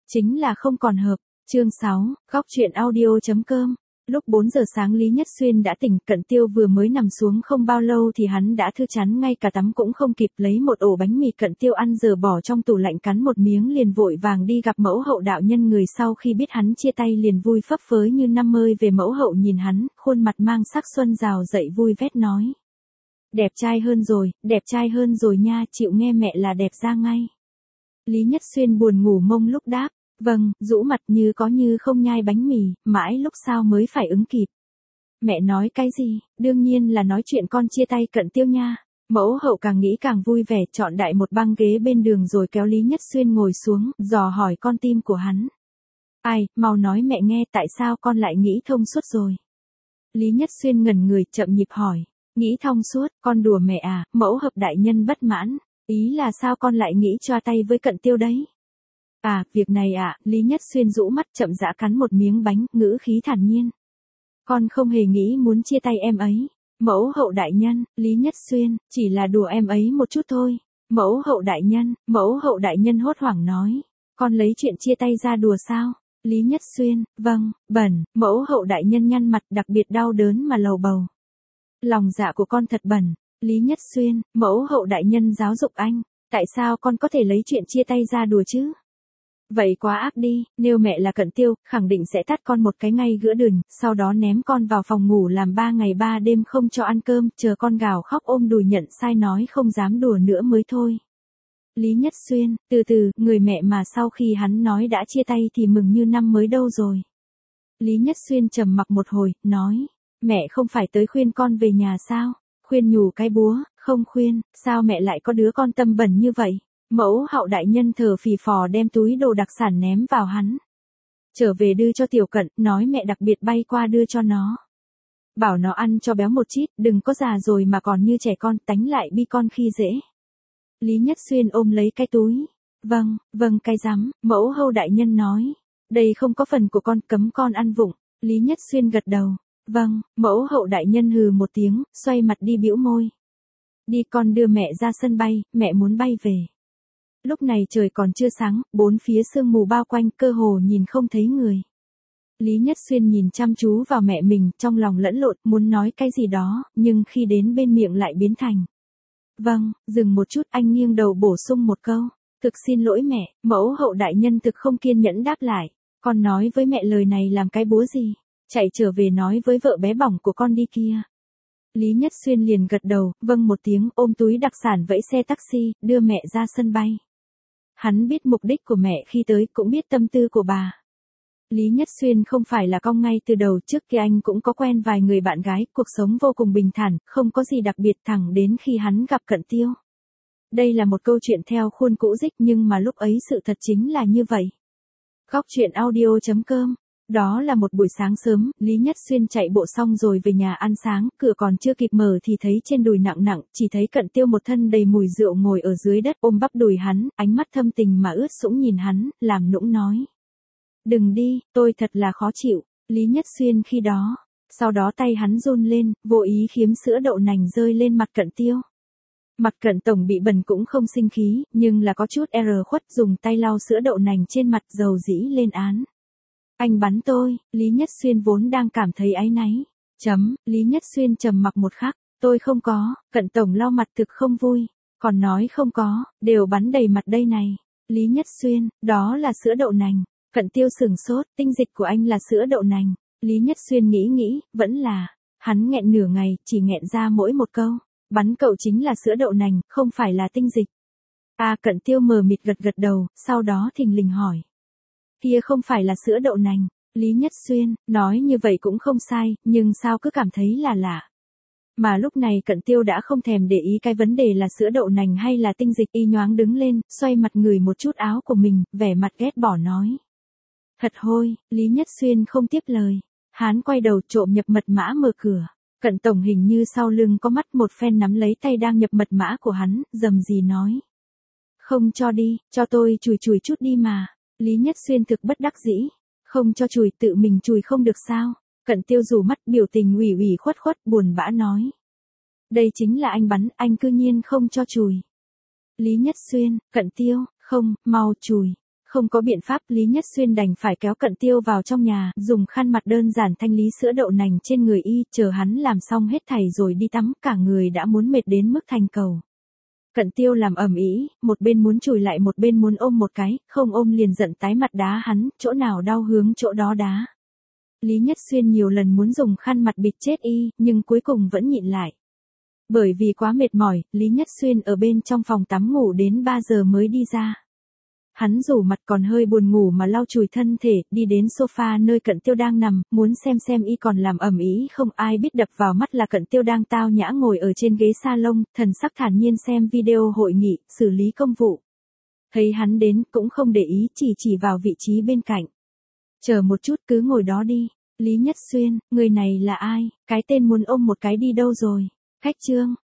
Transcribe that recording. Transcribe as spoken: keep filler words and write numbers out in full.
chính là không còn hợp. Chương sáu, góc truyện audio chấm com. Lúc bốn giờ sáng Lý Nhất Xuyên đã tỉnh, Cận Tiêu vừa mới nằm xuống không bao lâu thì hắn đã thư chán, ngay cả tắm cũng không kịp, lấy một ổ bánh mì Cận Tiêu ăn giờ bỏ trong tủ lạnh cắn một miếng liền vội vàng đi gặp mẫu hậu đạo nhân. Người sau khi biết hắn chia tay liền vui phấp phới như năm mươi về. Mẫu hậu nhìn hắn, khuôn mặt mang sắc xuân rào dậy vui vét nói. Đẹp trai hơn rồi, đẹp trai hơn rồi nha, chịu nghe mẹ là đẹp ra ngay. Lý Nhất Xuyên buồn ngủ mông lúc đáp. Vâng, rũ mặt như có như không nhai bánh mì, mãi lúc sau mới phải ứng kịp. Mẹ nói cái gì? Đương nhiên là nói chuyện con chia tay Cận Tiêu nha. Mẫu hậu càng nghĩ càng vui vẻ, chọn đại một băng ghế bên đường rồi kéo Lý Nhất Xuyên ngồi xuống, dò hỏi con tim của hắn. Ai, mau nói mẹ nghe, tại sao con lại nghĩ thông suốt rồi? Lý Nhất Xuyên ngẩn người, chậm nhịp hỏi. Nghĩ thông suốt, con đùa mẹ à? Mẫu hậu đại nhân bất mãn. Ý là sao con lại nghĩ choa tay với Cận Tiêu đấy? À, việc này à, Lý Nhất Xuyên rũ mắt chậm rãi cắn một miếng bánh, ngữ khí thản nhiên. Con không hề nghĩ muốn chia tay em ấy. Mẫu hậu đại nhân, Lý Nhất Xuyên, chỉ là đùa em ấy một chút thôi. Mẫu hậu đại nhân, mẫu hậu đại nhân hốt hoảng nói. Con lấy chuyện chia tay ra đùa sao? Lý Nhất Xuyên, vâng, bẩn, mẫu hậu đại nhân nhăn mặt đặc biệt đau đớn mà lầu bầu. Lòng dạ của con thật bẩn. Lý Nhất Xuyên, mẫu hậu đại nhân giáo dục anh. Tại sao con có thể lấy chuyện chia tay ra đùa chứ? Vậy quá ác đi, nếu mẹ là Cận Tiêu, khẳng định sẽ tát con một cái ngay ggiữa đường, sau đó ném con vào phòng ngủ làm ba ngày ba đêm không cho ăn cơm, chờ con gào khóc ôm đùi nhận sai nói không dám đùa nữa mới thôi. Lý Nhất Xuyên, từ từ, người mẹ mà sau khi hắn nói đã chia tay thì mừng như năm mới đâu rồi. Lý Nhất Xuyên trầm mặc một hồi, nói, mẹ không phải tới khuyên con về nhà sao? Khuyên nhủ cái búa, không khuyên, sao mẹ lại có đứa con tâm bẩn như vậy? Mẫu hậu đại nhân thở phì phò đem túi đồ đặc sản ném vào hắn. Trở về đưa cho Tiểu Cận, nói mẹ đặc biệt bay qua đưa cho nó. Bảo nó ăn cho béo một chít, đừng có già rồi mà còn như trẻ con, tánh lại bi con khi dễ. Lý Nhất Xuyên ôm lấy cái túi. Vâng, vâng cái rắm, mẫu hậu đại nhân nói. Đây không có phần của con, cấm con ăn vụng. Lý Nhất Xuyên gật đầu. Vâng, mẫu hậu đại nhân hừ một tiếng, xoay mặt đi bĩu môi. Đi con đưa mẹ ra sân bay, mẹ muốn bay về. Lúc này trời còn chưa sáng, bốn phía sương mù bao quanh, cơ hồ nhìn không thấy người. Lý Nhất Xuyên nhìn chăm chú vào mẹ mình, trong lòng lẫn lộn, muốn nói cái gì đó, nhưng khi đến bên miệng lại biến thành. Vâng, dừng một chút, anh nghiêng đầu bổ sung một câu. Thực xin lỗi mẹ, mẫu hậu đại nhân thực không kiên nhẫn đáp lại. Con nói với mẹ lời này làm cái búa gì? Chạy trở về nói với vợ bé bỏng của con đi kia. Lý Nhất Xuyên liền gật đầu, vâng một tiếng, ôm túi đặc sản vẫy xe taxi, đưa mẹ ra sân bay. Hắn biết mục đích của mẹ khi tới, cũng biết tâm tư của bà. Lý Nhất Xuyên không phải là cong ngay từ đầu, trước kia anh cũng có quen vài người bạn gái, cuộc sống vô cùng bình thản, không có gì đặc biệt, thẳng đến khi hắn gặp Cận Tiêu. Đây là một câu chuyện theo khuôn cũ dích, nhưng mà lúc ấy sự thật chính là như vậy. Góc truyện audio chấm com. Đó là một buổi sáng sớm, Lý Nhất Xuyên chạy bộ xong rồi về nhà ăn sáng, cửa còn chưa kịp mở thì thấy trên đùi nặng nặng, chỉ thấy Cận Tiêu một thân đầy mùi rượu ngồi ở dưới đất ôm bắp đùi hắn, ánh mắt thâm tình mà ướt sũng nhìn hắn, làm nũng nói. Đừng đi, tôi thật là khó chịu, Lý Nhất Xuyên khi đó. Sau đó tay hắn run lên, vô ý khiếm sữa đậu nành rơi lên mặt Cận Tiêu. Mặt Cận tổng bị bẩn cũng không sinh khí, nhưng là có chút er khuất, dùng tay lau sữa đậu nành trên mặt, dầu dĩ lên án. Anh bắn tôi, Lý Nhất Xuyên vốn đang cảm thấy áy náy. Chấm, Lý Nhất Xuyên trầm mặc một khắc, tôi không có, Cận tổng lau mặt thực không vui, còn nói không có, đều bắn đầy mặt đây này. Lý Nhất Xuyên, đó là sữa đậu nành. Cận Tiêu sửng sốt, tinh dịch của anh là sữa đậu nành. Lý Nhất Xuyên nghĩ nghĩ, vẫn là, hắn nghẹn nửa ngày, chỉ nghẹn ra mỗi một câu. Bắn cậu chính là sữa đậu nành, không phải là tinh dịch. À, Cận Tiêu mờ mịt gật gật đầu, sau đó thình lình hỏi. Kia không phải là sữa đậu nành. Lý Nhất Xuyên, nói như vậy cũng không sai, nhưng sao cứ cảm thấy là lạ. Mà lúc này Cận Tiêu đã không thèm để ý cái vấn đề là sữa đậu nành hay là tinh dịch, y nhoáng đứng lên, xoay mặt người một chút áo của mình, vẻ mặt ghét bỏ nói. Thật hôi, Lý Nhất Xuyên không tiếp lời. Hắn quay đầu trộm nhập mật mã mở cửa. Cận tổng hình như sau lưng có mắt, một phen nắm lấy tay đang nhập mật mã của hắn, rầm rì nói. Không cho đi, cho tôi chùi chùi chút đi mà. Lý Nhất Xuyên thực bất đắc dĩ. Không cho chùi, tự mình chùi không được sao? Cận Tiêu rủ mắt, biểu tình ủy ủy khuất khuất, buồn bã nói. Đây chính là anh bắn, anh cư nhiên không cho chùi. Lý Nhất Xuyên, Cận Tiêu, không, mau chùi. Không có biện pháp, Lý Nhất Xuyên đành phải kéo Cận Tiêu vào trong nhà, dùng khăn mặt đơn giản thanh lý sữa đậu nành trên người y, chờ hắn làm xong hết thảy rồi đi tắm, cả người đã muốn mệt đến mức thành cầu. Cận Tiêu làm ầm ĩ, một bên muốn chùi lại một bên muốn ôm một cái, không ôm liền giận tái mặt đá hắn, chỗ nào đau hướng chỗ đó đá. Lý Nhất Xuyên nhiều lần muốn dùng khăn mặt bịt chết y, nhưng cuối cùng vẫn nhịn lại. Bởi vì quá mệt mỏi, Lý Nhất Xuyên ở bên trong phòng tắm ngủ đến ba giờ mới đi ra. Hắn rủ mặt còn hơi buồn ngủ mà lau chùi thân thể, đi đến sofa nơi Cận Tiêu đang nằm, muốn xem xem y còn làm ầm ĩ không, ai biết đập vào mắt là Cận Tiêu đang tao nhã ngồi ở trên ghế salon, thần sắc thản nhiên xem video hội nghị, xử lý công vụ. Thấy hắn đến, cũng không để ý, chỉ chỉ vào vị trí bên cạnh. Chờ một chút, cứ ngồi đó đi. Lý Nhất Xuyên, người này là ai, cái tên muốn ôm một cái đi đâu rồi? Khách trương,